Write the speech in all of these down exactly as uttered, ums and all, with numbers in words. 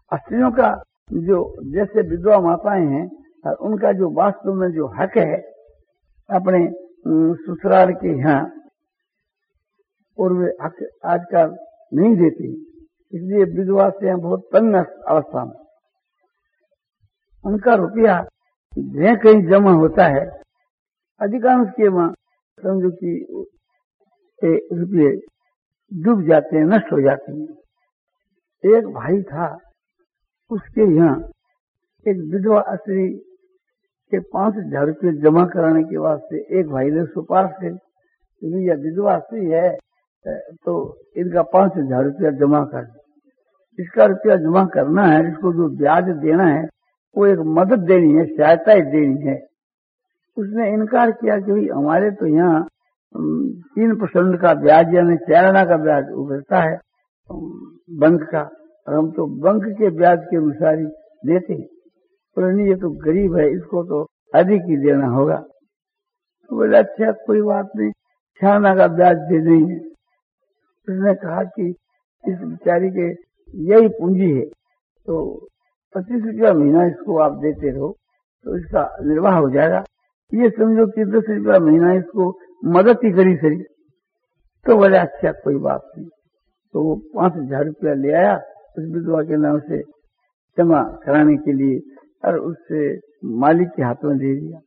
स्त्रियों का जो जैसे विधवा माताएं हैं और उनका जो वास्तव में जो हक है अपने ससुराल के यहाँ, और वे हक आजकल नहीं देती, इसलिए विधवा से बहुत तंग अवस्था में। उनका रुपया जहाँ कहीं जमा होता है, अधिकांश के वहां समझो कि रुपये डूब जाते हैं, नष्ट हो जाते हैं। एक भाई था, उसके यहाँ एक विधवा स्त्री के पांच हजार रुपये जमा कराने के वास्ते एक भाई ने सिफारिश की, यह विधवा स्त्री है तो इनका पांच हजार रुपया जमा कर, इसका रुपया जमा करना है, इसको जो ब्याज देना है वो एक मदद देनी है, सहायता देनी है। उसने इनकार किया कि भाई हमारे तो यहाँ तीन परसेंट का ब्याज यानी चाराना का ब्याज उभरता है बैंक का, और हम तो बैंक के ब्याज के अनुसार ही देते हैं, पर नहीं ये तो गरीब है, इसको तो अधिक ही देना होगा। तो बोले अच्छा कोई बात नहीं, चाराना का ब्याज दे देंगे। उसने कहा कि इस बेचारी के यही पूंजी है तो पच्चीस रुपया महीना इसको आप देते रहो तो इसका निर्वाह हो जाएगा। ये समझो कि दस रुपया महीना इसको मदद ही करी सरी। तो बोले अच्छा कोई बात नहीं। तो वो पांच हजार रुपया ले आया उस विधवा के नाम से जमा कराने के लिए, और उससे मालिक के हाथ में दे दिया।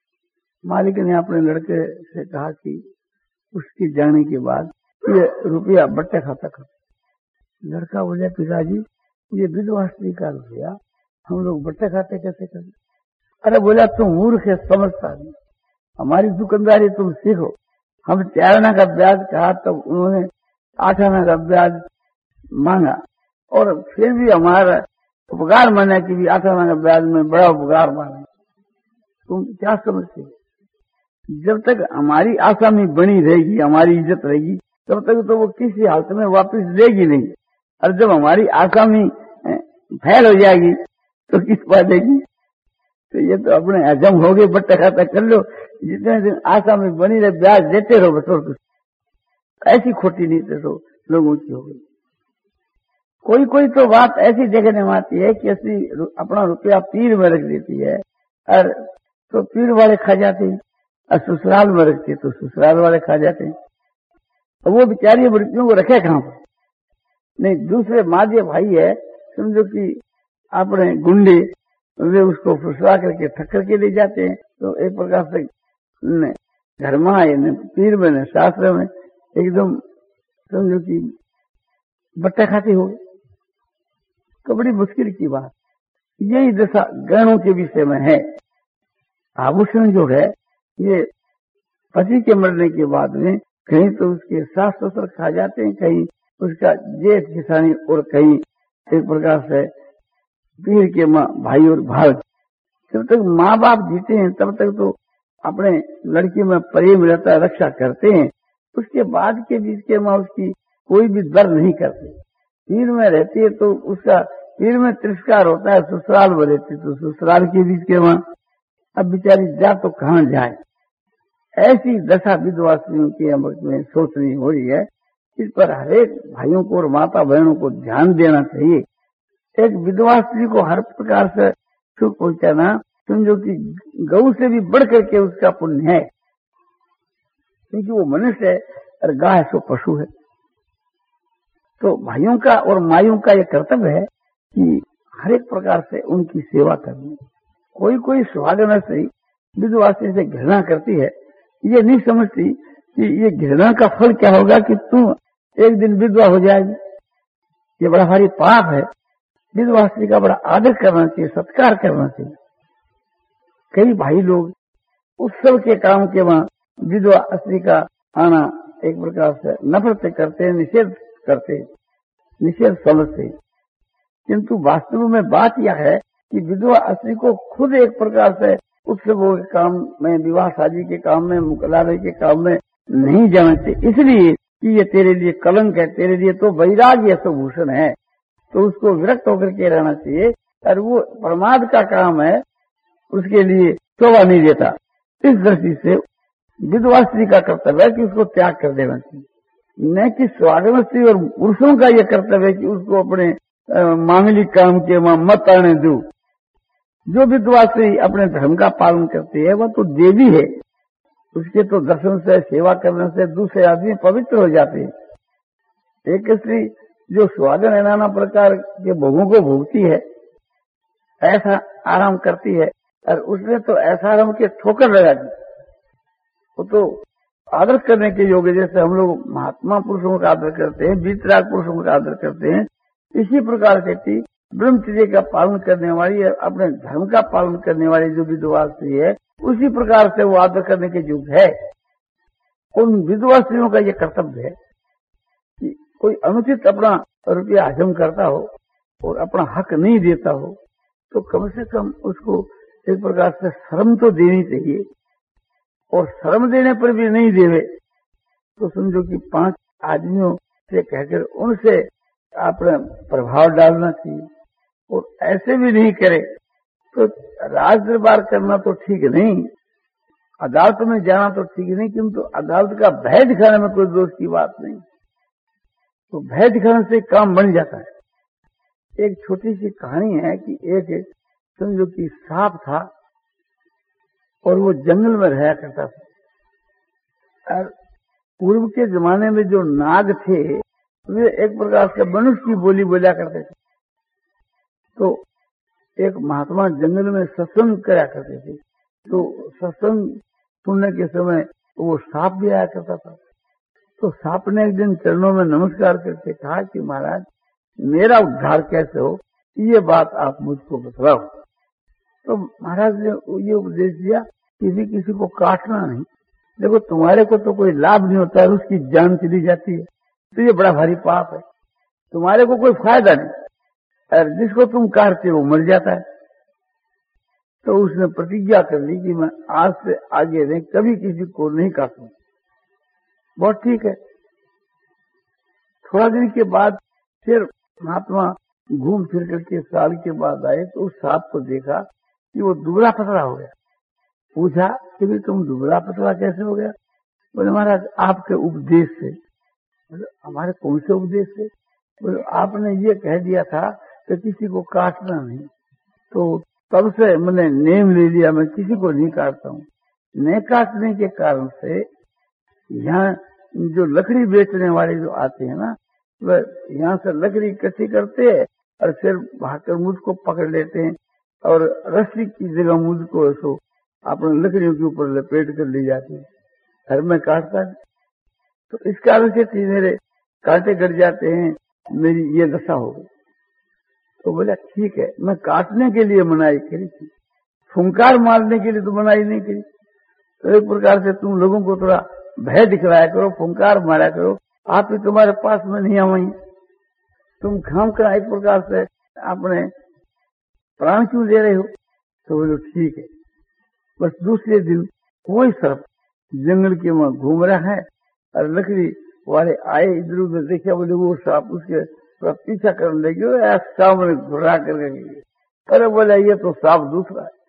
मालिक ने अपने लड़के से कहा कि उसके जाने के बाद ये रुपया बट्टे खाता कर। लड़का बोले पिताजी ये विधवा स्त्री का रुपया हम लोग बट्टे खाते कैसे करें? अरे बोला तुम मूर्ख है, समझता नहीं, हमारी दुकानदारी तुम सीखो। हम चार आना का ब्याज कहा तब उन्होंने आठ आना का ब्याज मांगा, और फिर भी हमारा उपकार माना कि भी आठ आना का ब्याज में बड़ा उपकार माना। तुम क्या समझते? जब तक हमारी आसामी बनी रहेगी, हमारी इज्जत रहेगी, तब तक तो वो किसी हालत में वापस देगी नहीं, और जब हमारी आसामी फैल हो जाएगी तो किस पा देगी? तो ये तो अपने हजम हो गए, बट्टा खाता कर लो, जितने दिन आसामी बनी रहे ब्याज देते रहो, बस और कुछ। ऐसी खोटी नीति तो लोगों की हो गई। कोई कोई तो बात ऐसी देखने में आती है कि ऐसी अपना रुपया पीर में रख देती है, और तो पीर वाले खा जाते हैं, और ससुराल में रखते तो ससुराल वाले खा जाते हैं। तो वो बेचारी मृत्युओं को रखे कहां पर? नहीं, दूसरे माजे भाई है, समझो कि अपने गुंडे, वे उसको फुसला करके ठक्कर के ले जाते हैं। तो एक प्रकार से घर में आए न पीर में न शास्त्र में एकदम समझो कि बट्टा खाते हो। तो बड़ी मुश्किल की बात यही दशा गहनों के विषय में है। आभूषण जो है ये पति के मरने के बाद में कहीं तो उसके सास ससुर खा जाते हैं, कहीं उसका जेठ किसानी, और कहीं एक प्रकार से पीर के माँ भाई और भाव। जब तक माँ बाप जीते हैं तब तक तो अपने लड़की में प्रेम रहता है, रक्षा करते हैं। उसके बाद के बीच के माँ उसकी कोई भी दर नहीं करते। पीर में रहती है तो उसका पीर में तिरस्कार होता है, ससुराल में रहती तो ससुराल के बीच के माँ अब बेचारी जा तो कहाँ जाए। ऐसी दशा विधवा स्त्रियों की में सोचनी हो रही है। इस पर हरेक भाइयों को और माता बहनों को ध्यान देना चाहिए। एक विधवा स्त्री को हर प्रकार से सुख पहुंचाना समझो कि गौ से भी बढ़ करके उसका पुण्य है, क्योंकि वो मनुष्य है और गाय सो पशु है। तो भाइयों का और माइयों का ये कर्तव्य है कि हर एक प्रकार से उनकी सेवा करनी। कोई कोई सुहागन स्त्री विधवा स्त्री से घृणा करती है, ये नहीं समझती कि ये घृणा का फल क्या होगा कि तू एक दिन विधवा हो जाएगी। ये बड़ा भारी पाप है। विधवा स्त्री का बड़ा आदर करना चाहिए, सत्कार करना चाहिए। कई भाई लोग उत्सव के काम के वहां विधवा स्त्री का आना एक प्रकार से नफरत करते हैं, निषेध करते हैं, निषेध समझते हैं। किंतु वास्तव में बात यह है कि विधवा स्त्री को खुद एक प्रकार से उत्सवों के काम में, विवाह शादी के काम में, मुकलावे के काम में नहीं जाना चाहिए, इसलिए कि ये तेरे लिए कलंक है, तेरे लिए तो वैराग्य तो भूषण है। तो उसको विरक्त होकर के रहना चाहिए, और वो प्रमाद का काम है, उसके लिए शोभा नहीं देता। इस दृष्टि से विधवा स्त्री का कर्तव्य है कि उसको त्याग कर देना चाहिए, न कि स्वागत स्त्री और पुरुषों का यह कर्तव्य है कि उसको अपने मांगलिक काम के वहां मत आने दो। जो विधवा स्त्री अपने धर्म का पालन करती है वह तो देवी है, उसके तो दर्शन से सेवा करने से दूसरे आदमी पवित्र हो जाते हैं। एक स्त्री जो स्वागन नाना प्रकार के भोगों को भोगती है, ऐसा आराम करती है, और उसने तो ऐसा आराम के ठोकर लगा दी, वो तो आदर करने के योग्य। जैसे हम लोग महात्मा पुरुषों का आदर करते हैं, वीतराग पुरुषों का आदर करते हैं, इसी प्रकार से ब्रह्मचर्य का पालन करने वाली, अपने धर्म का पालन करने वाली जो विधवा स्त्री है, उसी प्रकार से वो आदर करने के योग्य है। उन विधवा स्त्रियों का ये कर्तव्य है कि कोई अनुचित अपना रुपया हजम करता हो और अपना हक नहीं देता हो, तो कम से कम उसको एक प्रकार से शर्म तो देनी चाहिए। और शर्म देने पर भी नहीं देवे तो समझो कि पांच आदमियों से कहकर उनसे अपना प्रभाव डालना चाहिए। और ऐसे भी नहीं करे तो राज दरबार करना तो ठीक नहीं, अदालत में जाना तो ठीक नहीं, किंतु अदालत का भय दिखाने में कोई दोष की बात नहीं। तो भय दिखाने से काम बन जाता है। एक छोटी सी कहानी है कि एक समझो कि सांप था और वो जंगल में रहा करता था। और पूर्व के जमाने में जो नाग थे वे एक प्रकार से मनुष्य की बोली बोला करते थे। तो एक महात्मा जंगल में सत्संग करा करते थे, तो सत्संग सुनने के समय वो सांप भी आया करता था। तो सांप ने एक दिन चरणों में नमस्कार करके कहा कि महाराज मेरा उद्धार कैसे हो, ये बात आप मुझको बतलाओ। तो महाराज ने ये उपदेश दिया, किसी किसी को काटना नहीं। देखो तुम्हारे को तो कोई लाभ नहीं होता है, उसकी जान चली जाती है, तो ये बड़ा भारी पाप है। तुम्हारे को कोई फायदा नहीं, और जिसको तुम काटते हो मर जाता है। तो उसने प्रतिज्ञा कर ली कि मैं आज से आगे नहीं कभी किसी को नहीं काटूंगा। बहुत ठीक है। थोड़ा दिन के बाद फिर महात्मा घूम फिर करके साल के बाद आए, तो उस सांप को देखा कि वो दुबला पतला हो गया। पूछा कि भी तुम दुबला पतला कैसे हो गया? बोले महाराज आपके उपदेश से। बोले हमारे कौन से उपदेश से? बोले आपने ये कह दिया था कि किसी को काटना नहीं, तो तब से मैंने नेम ले लिया, मैं किसी को नहीं काटता हूँ। नहीं काटने के कारण से यहाँ जो लकड़ी बेचने वाले जो आते हैं ना, वह यहाँ से लकड़ी इकट्ठी करते हैं और फिर भागकर मुझको पकड़ लेते हैं और रस्सी की जगह मुझको ऐसो अपने लकड़ियों के ऊपर लपेट कर ले जाते हैं। घर में काटता है तो इस कारण से मेरे कांटे गड़ जाते हैं, मेरी ये दशा हो गई। तो बोला ठीक है, मैं काटने के लिए मनाही करी थी, फुंकार मारने के लिए तो मनाही नहीं करी। तो एक प्रकार से तुम लोगों को थोड़ा भय दिखलाया करो, फुंकार मारा करो, आप ही तुम्हारे पास में नहीं आई, तुम खाम का एक प्रकार से अपने प्राण क्यों दे रहे हो? तो बोलो ठीक है। बस दूसरे दिन कोई सर्प जंगल के वहां घूम रहा है और लकड़ी वाले आए, इधर उधर देखा, बोले वो सांप उसके पीछा करने लगे, सामने घुरा करके गए। अरे बोला ये तो सांप दूसरा है,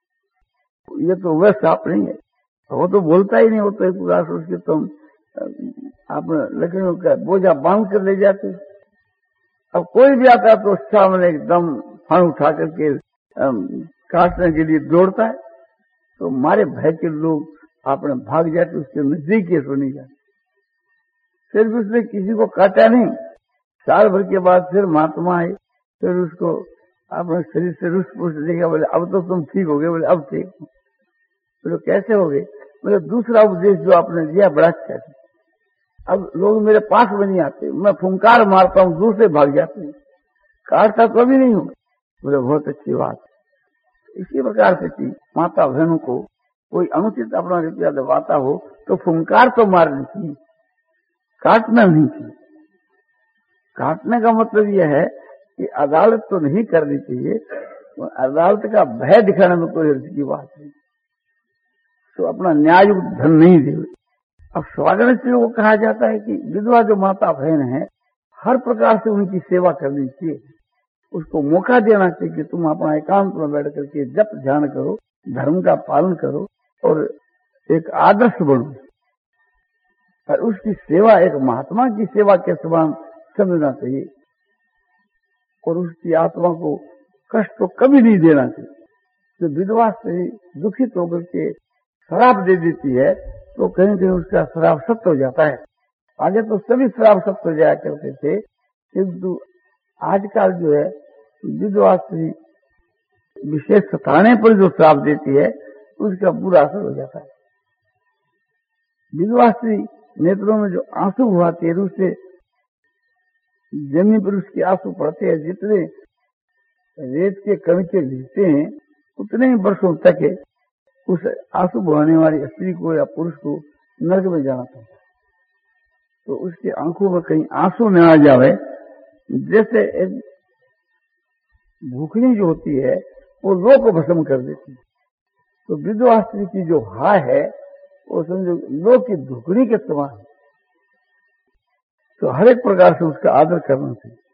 ये तो वह सांप नहीं है, वो तो बोलता ही नहीं, वो तो एक प्रकार से उसके तुम अपने लकड़ियों का बोझा बांध कर ले जाते। अब कोई भी आता तो सामने एकदम फण उठा करके काटने के लिए दौड़ता है। तो मारे भय के लोग अपने भाग जाते, उसके नजदीक ही सो नहीं जाते। फिर भी उसने किसी को काटा नहीं। साल भर के बाद फिर महात्मा आए, फिर उसको अपने शरीर से रुष्ट पुष्ट देखा, बोले अब तो तुम ठीक हो गए। बोले अब ठीक हो। बोले कैसे हो गए? बोले दूसरा उपदेश जो आपने दिया बड़ा अच्छा है, अब लोग मेरे पास में नहीं आते, मैं फुंकार मारता हूँ दूर से भाग जाते हैं, काटता तो भी नहीं हूँ। बोले बहुत अच्छी बात। इसी प्रकार से थी माता बहनों को कोई अनुचित अपना रुपया दबाता हो तो फुंकार तो मारनी चाहिए, काटना नहीं चाहिए। काटने का मतलब यह है कि अदालत तो नहीं करनी चाहिए, अदालत का भय दिखाने में कोई अर्थ की बात नहीं। तो अपना न्याय धन नहीं दे। अब स्वागत स्त्रियों को कहा जाता है कि विधवा जो माता बहन है, हर प्रकार से उनकी सेवा करनी चाहिए, उसको मौका देना चाहिए कि तुम अपना एकांत में बैठ करके जप ध्यान करो, धर्म का पालन करो और एक आदर्श बनो, और उसकी सेवा एक महात्मा की सेवा के समान समझना चाहिए। और उसकी आत्मा को कष्ट तो कभी नहीं देना चाहिए। तो विधवा स्त्री दुखित होकर के श्राप दे देती है तो कहीं कहीं उसका श्राप सत्य हो जाता है। आगे तो सभी श्राप सत्य हो जाया करते थे, किंतु आजकल जो है विधवा स्त्री विशेष सताने पर जो श्राप देती है उसका बुरा असर हो जाता है। विधवा स्त्री नेत्रों में जो आंसू बहाती है उससे जमीन पर उसके आंसू पड़ते हैं, जितने रेत के कणके गिरते हैं उतने ही वर्षों तक उस आंसू बहाने वाली स्त्री को या पुरुष को नरक में जाना पड़ता है। तो उसकी आंखों में कहीं आंसू न आ जावे, जैसे एक भूखनी जो होती है वो लो को भस्म कर देती है। तो विधवा स्त्री की जो हाय है वो समझो लो की धुकनी के समान है। तो हर एक प्रकार से उसका आदर करना चाहिए।